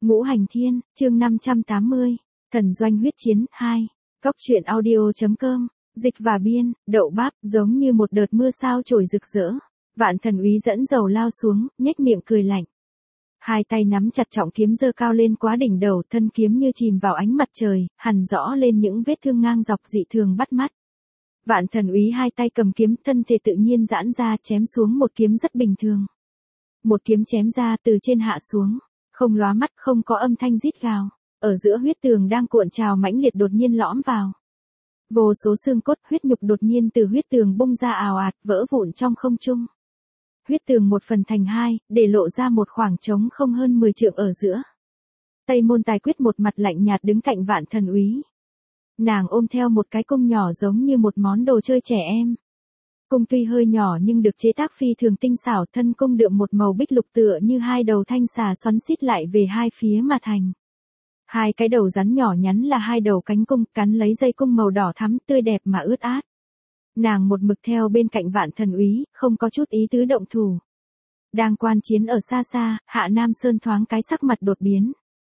Ngũ Hành Thiên, chương 580, Thần Doanh Huyết Chiến 2, Cóc truyện audio.com, dịch và biên, đậu bắp, giống như một đợt mưa sao trổi rực rỡ. Vạn Thần Úy dẫn dầu lao xuống, nhếch miệng cười lạnh. Hai tay nắm chặt trọng kiếm giơ cao lên quá đỉnh đầu, thân kiếm như chìm vào ánh mặt trời, hằn rõ lên những vết thương ngang dọc dị thường bắt mắt. Vạn Thần Úy hai tay cầm kiếm, thân thể tự nhiên giãn ra, chém xuống một kiếm rất bình thường. Một kiếm chém ra từ trên hạ xuống, không lóa mắt, không có âm thanh rít gào, ở giữa huyết tường đang cuộn trào mãnh liệt đột nhiên lõm vào. Vô số xương cốt, huyết nhục đột nhiên từ huyết tường bung ra ào ạt, vỡ vụn trong không trung. Huyết tường một phần thành hai, để lộ ra một khoảng trống không hơn 10 trượng ở giữa. Tây Môn Tài Quyết một mặt lạnh nhạt đứng cạnh Vạn Thần Úy. Nàng ôm theo một cái cung nhỏ giống như một món đồ chơi trẻ em. Cung tuy hơi nhỏ nhưng được chế tác phi thường tinh xảo, thân cung đượm một màu bích lục tựa như hai đầu thanh xà xoắn xít lại về hai phía mà thành. Hai cái đầu rắn nhỏ nhắn là hai đầu cánh cung, cắn lấy dây cung màu đỏ thắm tươi đẹp mà ướt át. Nàng một mực theo bên cạnh Vạn Thần Úy, không có chút ý tứ động thủ. Đang quan chiến ở xa xa, Hạ Nam Sơn thoáng cái sắc mặt đột biến.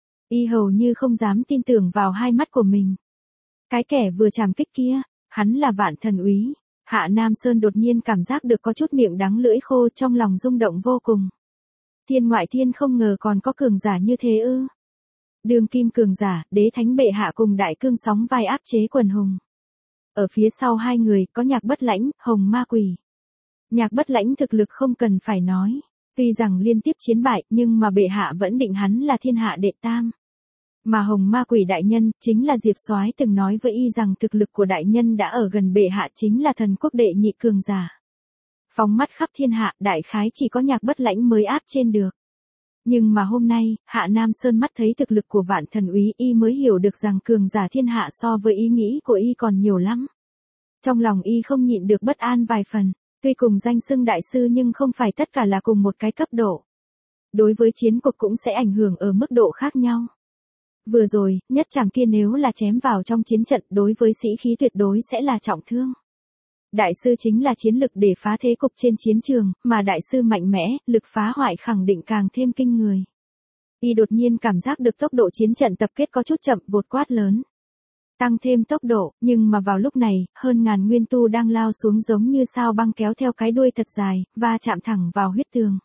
Y hầu như không dám tin tưởng vào hai mắt của mình. Cái kẻ vừa chạm kích kia, hắn là Vạn Thần Úy. Hạ Nam Sơn đột nhiên cảm giác được có chút miệng đắng lưỡi khô, trong lòng rung động vô cùng. Thiên ngoại thiên, không ngờ còn có cường giả như thế ư. Đường kim cường giả, đế thánh bệ hạ cùng đại cương sóng vai áp chế quần hùng. Ở phía sau hai người có Nhạc Bất Lãnh, Hồng Ma Quỷ. Nhạc Bất Lãnh thực lực không cần phải nói, tuy rằng liên tiếp chiến bại nhưng mà bệ hạ vẫn định hắn là thiên hạ đệ tam. Mà Hồng Ma Quỷ đại nhân, chính là Diệp Soái từng nói với y rằng thực lực của đại nhân đã ở gần bệ hạ, chính là thần quốc đệ nhị cường giả. Phóng mắt khắp thiên hạ, đại khái chỉ có Nhạc Bất Lãnh mới áp trên được. Nhưng mà hôm nay, Hạ Nam Sơn mắt thấy thực lực của Vạn Thần Úy, y mới hiểu được rằng cường giả thiên hạ so với ý nghĩ của y còn nhiều lắm. Trong lòng y không nhịn được bất an vài phần, tuy cùng danh xưng đại sư nhưng không phải tất cả là cùng một cái cấp độ. Đối với chiến cuộc cũng sẽ ảnh hưởng ở mức độ khác nhau. Vừa rồi, nhất chảm kia nếu là chém vào trong chiến trận, đối với sĩ khí tuyệt đối sẽ là trọng thương. Đại sư chính là chiến lực để phá thế cục trên chiến trường, mà đại sư mạnh mẽ, lực phá hoại khẳng định càng thêm kinh người. Y đột nhiên cảm giác được tốc độ chiến trận tập kết có chút chậm, vụt quát lớn. Tăng thêm tốc độ, nhưng mà vào lúc này, hơn ngàn nguyên tu đang lao xuống giống như sao băng kéo theo cái đuôi thật dài, và chạm thẳng vào huyết tường.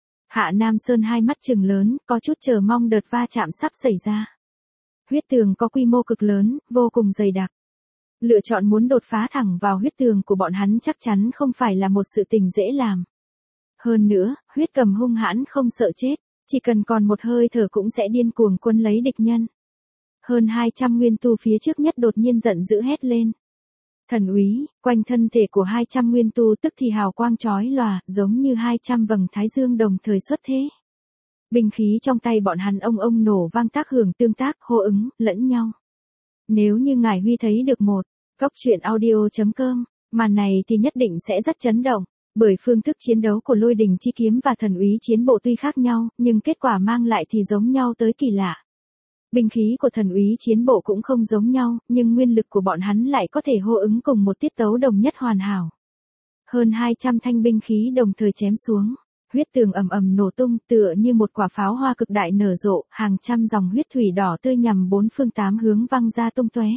Hạ Nam Sơn hai mắt trừng lớn, có chút chờ mong đợt va chạm sắp xảy ra. Huyết tường có quy mô cực lớn, vô cùng dày đặc. Lựa chọn muốn đột phá thẳng vào huyết tường của bọn hắn chắc chắn không phải là một sự tình dễ làm. Hơn nữa, huyết cầm hung hãn không sợ chết, chỉ cần còn một hơi thở cũng sẽ điên cuồng cuốn lấy địch nhân. Hơn 200 nguyên tu phía trước nhất đột nhiên giận dữ hét lên. Thần Úy, quanh thân thể của 200 nguyên tu tức thì hào quang chói lòa, giống như 200 vầng thái dương đồng thời xuất thế. Binh khí trong tay bọn hắn ông nổ vang, tác hưởng tương tác, hô ứng, lẫn nhau. Nếu như ngài Huy thấy được một, Cóc truyện audio.com, màn này thì nhất định sẽ rất chấn động, bởi phương thức chiến đấu của Lôi Đình Chi Kiếm và Thần Úy chiến bộ tuy khác nhau, nhưng kết quả mang lại thì giống nhau tới kỳ lạ. Binh khí của Thần Úy chiến bộ cũng không giống nhau, nhưng nguyên lực của bọn hắn lại có thể hô ứng cùng một tiết tấu đồng nhất hoàn hảo. Hơn 200 thanh binh khí đồng thời chém xuống. Huyết tường ầm ầm nổ tung, tựa như một quả pháo hoa cực đại nở rộ, hàng trăm dòng huyết thủy đỏ tươi nhằm bốn phương tám hướng văng ra tung tóe.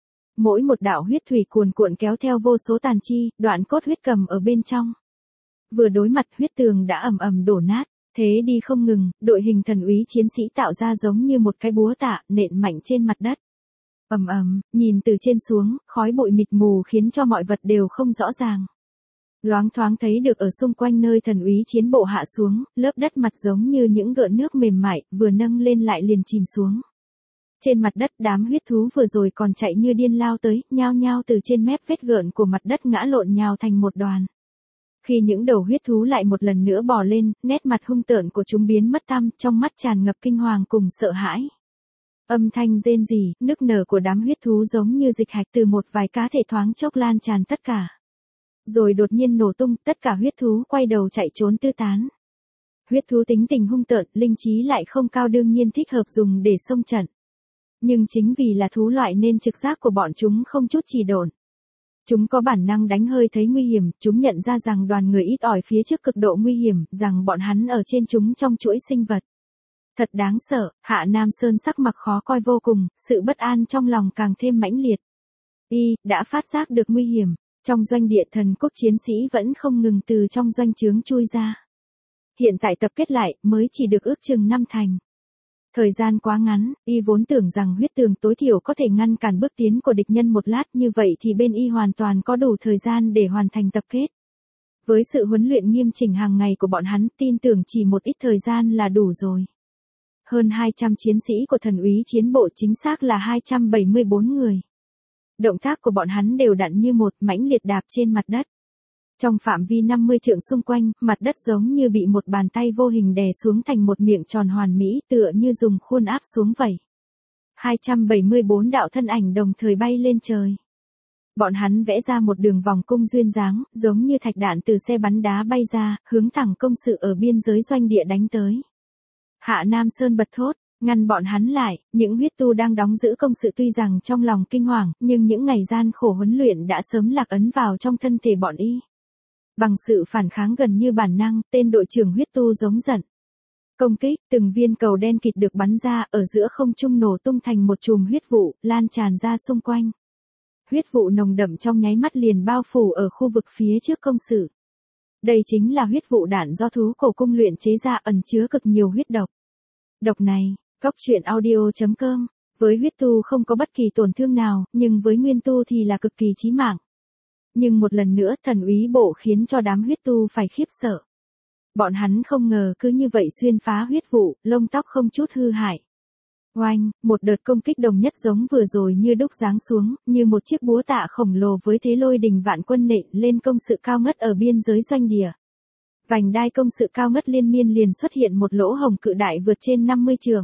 Mỗi một đạo huyết thủy cuồn cuộn kéo theo vô số tàn chi, đoạn cốt huyết cầm ở bên trong. Vừa đối mặt, huyết tường đã ầm ầm đổ nát, thế đi không ngừng, đội hình Thần Úy chiến sĩ tạo ra giống như một cái búa tạ, nện mạnh trên mặt đất. Ầm ầm, nhìn từ trên xuống, khói bụi mịt mù khiến cho mọi vật đều không rõ ràng. Loáng thoáng thấy được ở xung quanh nơi Thần Úy chiến bộ hạ xuống, lớp đất mặt giống như những gợn nước mềm mại, vừa nâng lên lại liền chìm xuống. Trên mặt đất, đám huyết thú vừa rồi còn chạy như điên lao tới, nhao nhao từ trên mép vết gợn của mặt đất ngã lộn nhào thành một đoàn. Khi những đầu huyết thú lại một lần nữa bò lên, nét mặt hung tợn của chúng biến mất tăm, trong mắt tràn ngập kinh hoàng cùng sợ hãi. Âm thanh rên rỉ, nức nở của đám huyết thú giống như dịch hạch từ một vài cá thể thoáng chốc lan tràn tất cả. Rồi đột nhiên nổ tung, tất cả huyết thú quay đầu chạy trốn tứ tán. Huyết thú tính tình hung tợn, linh trí lại không cao, đương nhiên thích hợp dùng để xông trận. Nhưng chính vì là thú loại nên trực giác của bọn chúng không chút trì độn. Chúng có bản năng đánh hơi thấy nguy hiểm, chúng nhận ra rằng đoàn người ít ỏi phía trước cực độ nguy hiểm, rằng bọn hắn ở trên chúng trong chuỗi sinh vật. Thật đáng sợ, Hạ Nam Sơn sắc mặt khó coi vô cùng, sự bất an trong lòng càng thêm mãnh liệt. Y đã phát giác được nguy hiểm, trong doanh địa thần quốc chiến sĩ vẫn không ngừng từ trong doanh trướng chui ra. Hiện tại tập kết lại mới chỉ được ước chừng 5 thành. Thời gian quá ngắn, Y vốn tưởng rằng huyết tường tối thiểu có thể ngăn cản bước tiến của địch nhân một lát, như vậy thì bên Y hoàn toàn có đủ thời gian để hoàn thành tập kết. Với sự huấn luyện nghiêm chỉnh hàng ngày của bọn hắn, tin tưởng chỉ một ít thời gian là đủ rồi. Hơn 200 chiến sĩ của thần úy chiến bộ, chính xác là 274 người. Động tác của bọn hắn đều đặn như một, mãnh liệt đạp trên mặt đất. Trong phạm vi 50 trượng xung quanh, mặt đất giống như bị một bàn tay vô hình đè xuống thành một miệng tròn hoàn mỹ, tựa như dùng khuôn áp xuống vậy. 274 đạo thân ảnh đồng thời bay lên trời. Bọn hắn vẽ ra một đường vòng cung duyên dáng, giống như thạch đạn từ xe bắn đá bay ra, hướng thẳng công sự ở biên giới doanh địa đánh tới. Hạ Nam Sơn bật thốt, ngăn bọn hắn lại. Những huyết tu đang đóng giữ công sự tuy rằng trong lòng kinh hoàng, nhưng những ngày gian khổ huấn luyện đã sớm lạc ấn vào trong thân thể bọn Y. Bằng sự phản kháng gần như bản năng, tên đội trưởng huyết tu giống giận. Công kích, từng viên cầu đen kịt được bắn ra, ở giữa không trung nổ tung thành một chùm huyết vụ, lan tràn ra xung quanh. Huyết vụ nồng đậm trong nháy mắt liền bao phủ ở khu vực phía trước công sự. Đây chính là huyết vụ đạn do thú cổ cung luyện chế ra, ẩn chứa cực nhiều huyết độc. Độc này, Goctruyện.audio.com, với huyết tu không có bất kỳ tổn thương nào, nhưng với nguyên tu thì là cực kỳ chí mạng. Nhưng một lần nữa thần úy bộ khiến cho đám huyết tu phải khiếp sợ. Bọn hắn không ngờ cứ như vậy xuyên phá huyết vụ, lông tóc không chút hư hại. Oanh, một đợt công kích đồng nhất giống vừa rồi như đúc giáng xuống, như một chiếc búa tạ khổng lồ với thế lôi đình vạn quân nện lên công sự cao ngất ở biên giới doanh địa. Vành đai công sự cao ngất liên miên liền xuất hiện một lỗ hổng cự đại vượt trên 50 trượng.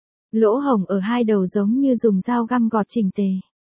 Lỗ hổng ở hai đầu giống như dùng dao găm gọt chỉnh tề.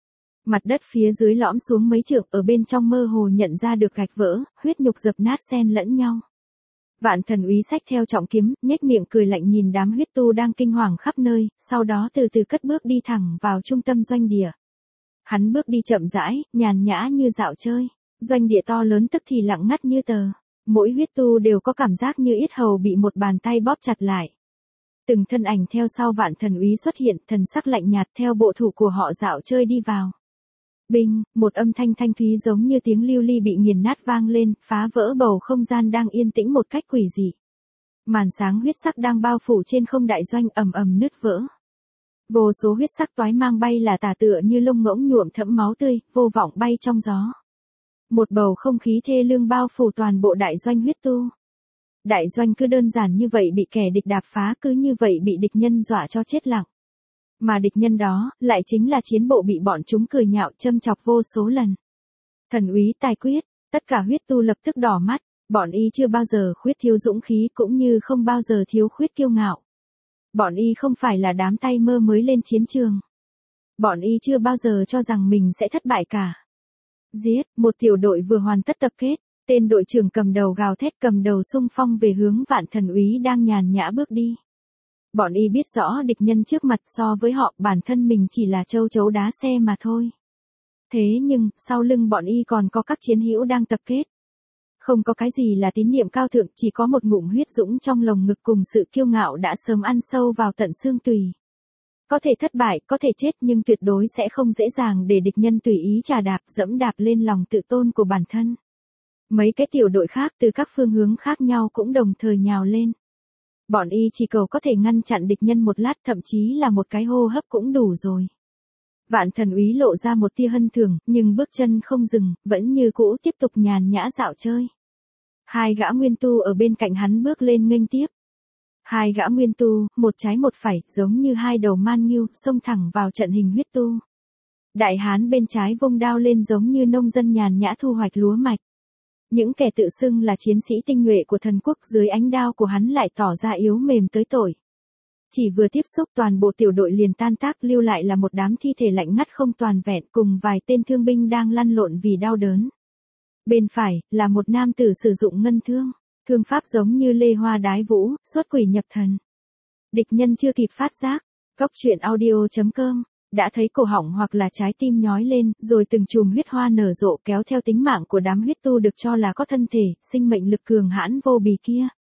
Mặt đất phía dưới lõm xuống mấy trượng, ở bên trong mơ hồ nhận ra được gạch vỡ, huyết nhục dập nát xen lẫn nhau. Vạn thần úy xách theo trọng kiếm, nhếch miệng cười lạnh nhìn đám huyết tu đang kinh hoàng khắp nơi, sau đó từ từ cất bước đi thẳng vào trung tâm doanh địa. Hắn bước đi chậm rãi, nhàn nhã như dạo chơi. Doanh địa to lớn tức thì lặng ngắt như tờ. Mỗi huyết tu đều có cảm giác như yết hầu bị một bàn tay bóp chặt lại. Từng thân ảnh theo sau vạn thần úy xuất hiện, thần sắc lạnh nhạt theo bộ thủ của họ dạo chơi đi vào. Binh, một âm thanh thanh thúy giống như tiếng lưu ly bị nghiền nát vang lên, phá vỡ bầu không gian đang yên tĩnh một cách quỷ dị. Màn sáng huyết sắc đang bao phủ trên không đại doanh ầm ầm nứt vỡ. Vô số huyết sắc toái mang bay là tả tựa như lông ngỗng nhuộm thẫm máu tươi, vô vọng bay trong gió. Một bầu không khí thê lương bao phủ toàn bộ đại doanh huyết tu. Đại doanh cứ đơn giản như vậy bị kẻ địch đạp phá, cứ như vậy bị địch nhân dọa cho chết lặng. Mà địch nhân đó, lại chính là chiến bộ bị bọn chúng cười nhạo châm chọc vô số lần. Thần úy tài quyết, tất cả huyết tu lập tức đỏ mắt, bọn Y chưa bao giờ khuyết thiếu dũng khí cũng như không bao giờ thiếu khuyết kiêu ngạo. Bọn Y không phải là đám tay mơ mới lên chiến trường. Bọn Y chưa bao giờ cho rằng mình sẽ thất bại cả. Giết, một tiểu đội vừa hoàn tất tập kết, tên đội trưởng cầm đầu gào thét cầm đầu xung phong về hướng vạn thần úy đang nhàn nhã bước đi. Bọn Y biết rõ địch nhân trước mặt so với họ bản thân mình chỉ là châu chấu đá xe mà thôi. Thế nhưng, sau lưng bọn Y còn có các chiến hữu đang tập kết. Không có cái gì là tín niệm cao thượng, chỉ có một ngụm huyết dũng trong lồng ngực cùng sự kiêu ngạo đã sớm ăn sâu vào tận xương tùy. Có thể thất bại, có thể chết nhưng tuyệt đối sẽ không dễ dàng để địch nhân tùy ý trà đạp dẫm đạp lên lòng tự tôn của bản thân. Mấy cái tiểu đội khác từ các phương hướng khác nhau cũng đồng thời nhào lên. Bọn Y chỉ cầu có thể ngăn chặn địch nhân một lát, thậm chí là một cái hô hấp cũng đủ rồi. Vạn thần úy lộ ra một tia hân thường, nhưng bước chân không dừng, vẫn như cũ tiếp tục nhàn nhã dạo chơi. Hai gã nguyên tu ở bên cạnh hắn bước lên nghênh tiếp. Hai gã nguyên tu, một trái một phải, giống như hai đầu man ngưu, xông thẳng vào trận hình huyết tu. Đại hán bên trái vung đao lên giống như nông dân nhàn nhã thu hoạch lúa mạch. Những kẻ tự xưng là chiến sĩ tinh nhuệ của thần quốc dưới ánh đao của hắn lại tỏ ra yếu mềm tới tồi. Chỉ vừa tiếp xúc toàn bộ tiểu đội liền tan tác, lưu lại là một đám thi thể lạnh ngắt không toàn vẹn cùng vài tên thương binh đang lăn lộn vì đau đớn. Bên phải, là một nam tử sử dụng ngân thương, thương pháp giống như lê hoa đái vũ, xuất quỷ nhập thần. Địch nhân chưa kịp phát giác, Goctruyện.audio.com, đã thấy cổ họng hoặc là trái tim nhói lên, rồi từng chùm huyết hoa nở rộ kéo theo tính mạng của đám huyết tu được cho là có thân thể, sinh mệnh lực cường hãn vô bì kia.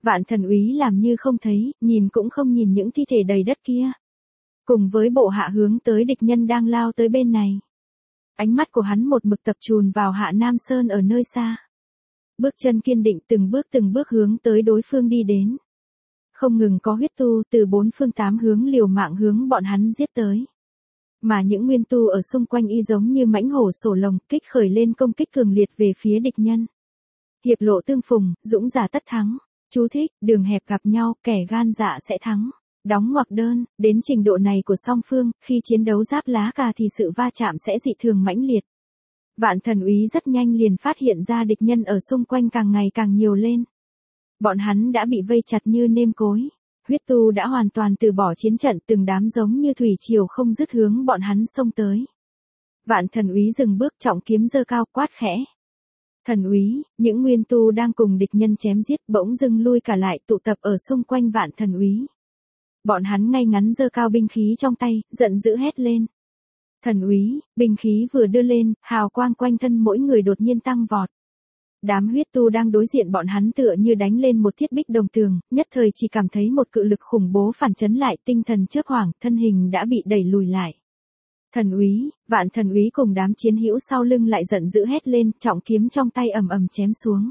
Vạn Thần Úy làm như không thấy, nhìn cũng không nhìn những thi thể đầy đất kia. Cùng với bộ hạ hướng tới địch nhân đang lao tới bên này. Ánh mắt của hắn một mực tập trung vào Hạ Nam Sơn ở nơi xa. Bước chân kiên định từng bước hướng tới đối phương đi đến. Không ngừng có huyết tu từ bốn phương tám hướng liều mạng hướng bọn hắn giết tới. Mà những nguyên tu ở xung quanh y giống như mãnh hổ sổ lồng kích khởi lên công kích cường liệt về phía địch nhân. Hiệp lộ tương phùng, dũng giả tất thắng. Chú thích, đường hẹp gặp nhau, kẻ gan dạ sẽ thắng. Đóng ngoặc đơn, đến trình độ này của song phương, khi chiến đấu giáp lá cà thì sự va chạm sẽ dị thường mãnh liệt. Vạn Thần Úy rất nhanh liền phát hiện ra địch nhân ở xung quanh càng ngày càng nhiều lên. Bọn hắn đã bị vây chặt như nêm cối. Huyết tu đã hoàn toàn từ bỏ chiến trận, từng đám giống như thủy triều không dứt hướng bọn hắn xông tới. Vạn Thần Úy dừng bước, trọng kiếm giơ cao, quát khẽ. Thần úy, những nguyên tu đang cùng địch nhân chém giết bỗng dưng lui cả lại tụ tập ở xung quanh Vạn Thần Úy. Bọn hắn ngay ngắn giơ cao binh khí trong tay, giận dữ hét lên. Thần úy, binh khí vừa đưa lên, hào quang quanh thân mỗi người đột nhiên tăng vọt. Đám huyết tu đang đối diện bọn hắn tựa như đánh lên một thiết bích đồng tường, nhất thời chỉ cảm thấy một cự lực khủng bố phản chấn lại, tinh thần chớp hoảng, thân hình đã bị đẩy lùi lại. Thần úy, Vạn Thần Úy cùng đám chiến hữu sau lưng lại giận dữ hét lên, trọng kiếm trong tay ầm ầm chém xuống.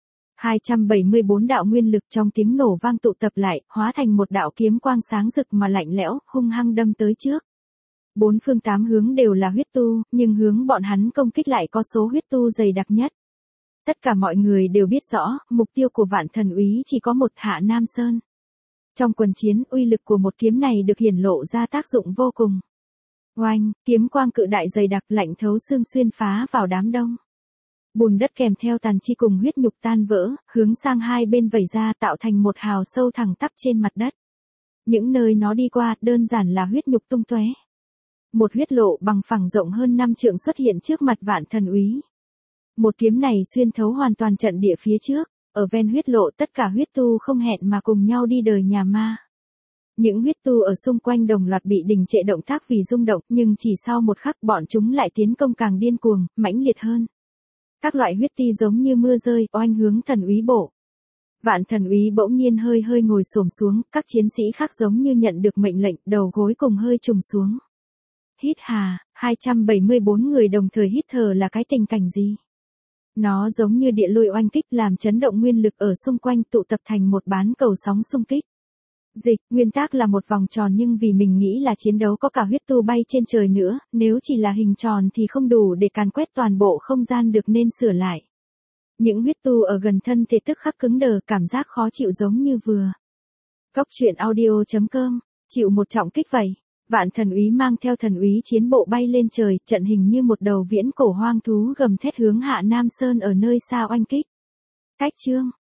274 đạo nguyên lực trong tiếng nổ vang tụ tập lại, hóa thành một đạo kiếm quang sáng rực mà lạnh lẽo, hung hăng đâm tới trước. Bốn phương tám hướng đều là huyết tu, nhưng hướng bọn hắn công kích lại có số huyết tu dày đặc nhất. Tất cả mọi người đều biết rõ, mục tiêu của Vạn Thần Úy chỉ có một, Hạ Nam Sơn. Trong quần chiến, uy lực của một kiếm này được hiển lộ ra tác dụng vô cùng. Oanh, kiếm quang cự đại dày đặc lạnh thấu xương xuyên phá vào đám đông. Bùn đất kèm theo tàn chi cùng huyết nhục tan vỡ, hướng sang hai bên vẩy ra tạo thành một hào sâu thẳng tắp trên mặt đất. Những nơi nó đi qua, đơn giản là huyết nhục tung tóe. Một huyết lộ bằng phẳng rộng hơn 5 trượng xuất hiện trước mặt Vạn Thần Úy. Một kiếm này xuyên thấu hoàn toàn trận địa phía trước, ở ven huyết lộ tất cả huyết tu không hẹn mà cùng nhau đi đời nhà ma. Những huyết tu ở xung quanh đồng loạt bị đình trệ động tác vì rung động, nhưng chỉ sau một khắc bọn chúng lại tiến công càng điên cuồng, mãnh liệt hơn. Các loại huyết ti giống như mưa rơi, oanh hướng Thần Úy bổ. Vạn Thần Úy bỗng nhiên hơi ngồi xổm xuống, các chiến sĩ khác giống như nhận được mệnh lệnh, đầu gối cùng hơi trùng xuống. Hít hà, 274 người đồng thời hít thở là cái tình cảnh gì? Nó giống như địa lôi oanh kích làm chấn động nguyên lực ở xung quanh tụ tập thành một bán cầu sóng xung kích. Dịch, nguyên tắc là một vòng tròn nhưng vì mình nghĩ là chiến đấu có cả huyết tu bay trên trời nữa, nếu chỉ là hình tròn thì không đủ để càn quét toàn bộ không gian được nên sửa lại. Những huyết tu ở gần thân thể tức khắc cứng đờ, cảm giác khó chịu giống như vừa. Cốc truyện audio.com, chịu một trọng kích vậy. Vạn Thần Úy mang theo Thần Úy chiến bộ bay lên trời, trận hình như một đầu viễn cổ hoang thú gầm thét hướng Hạ Nam Sơn ở nơi xa oanh kích. Cách chương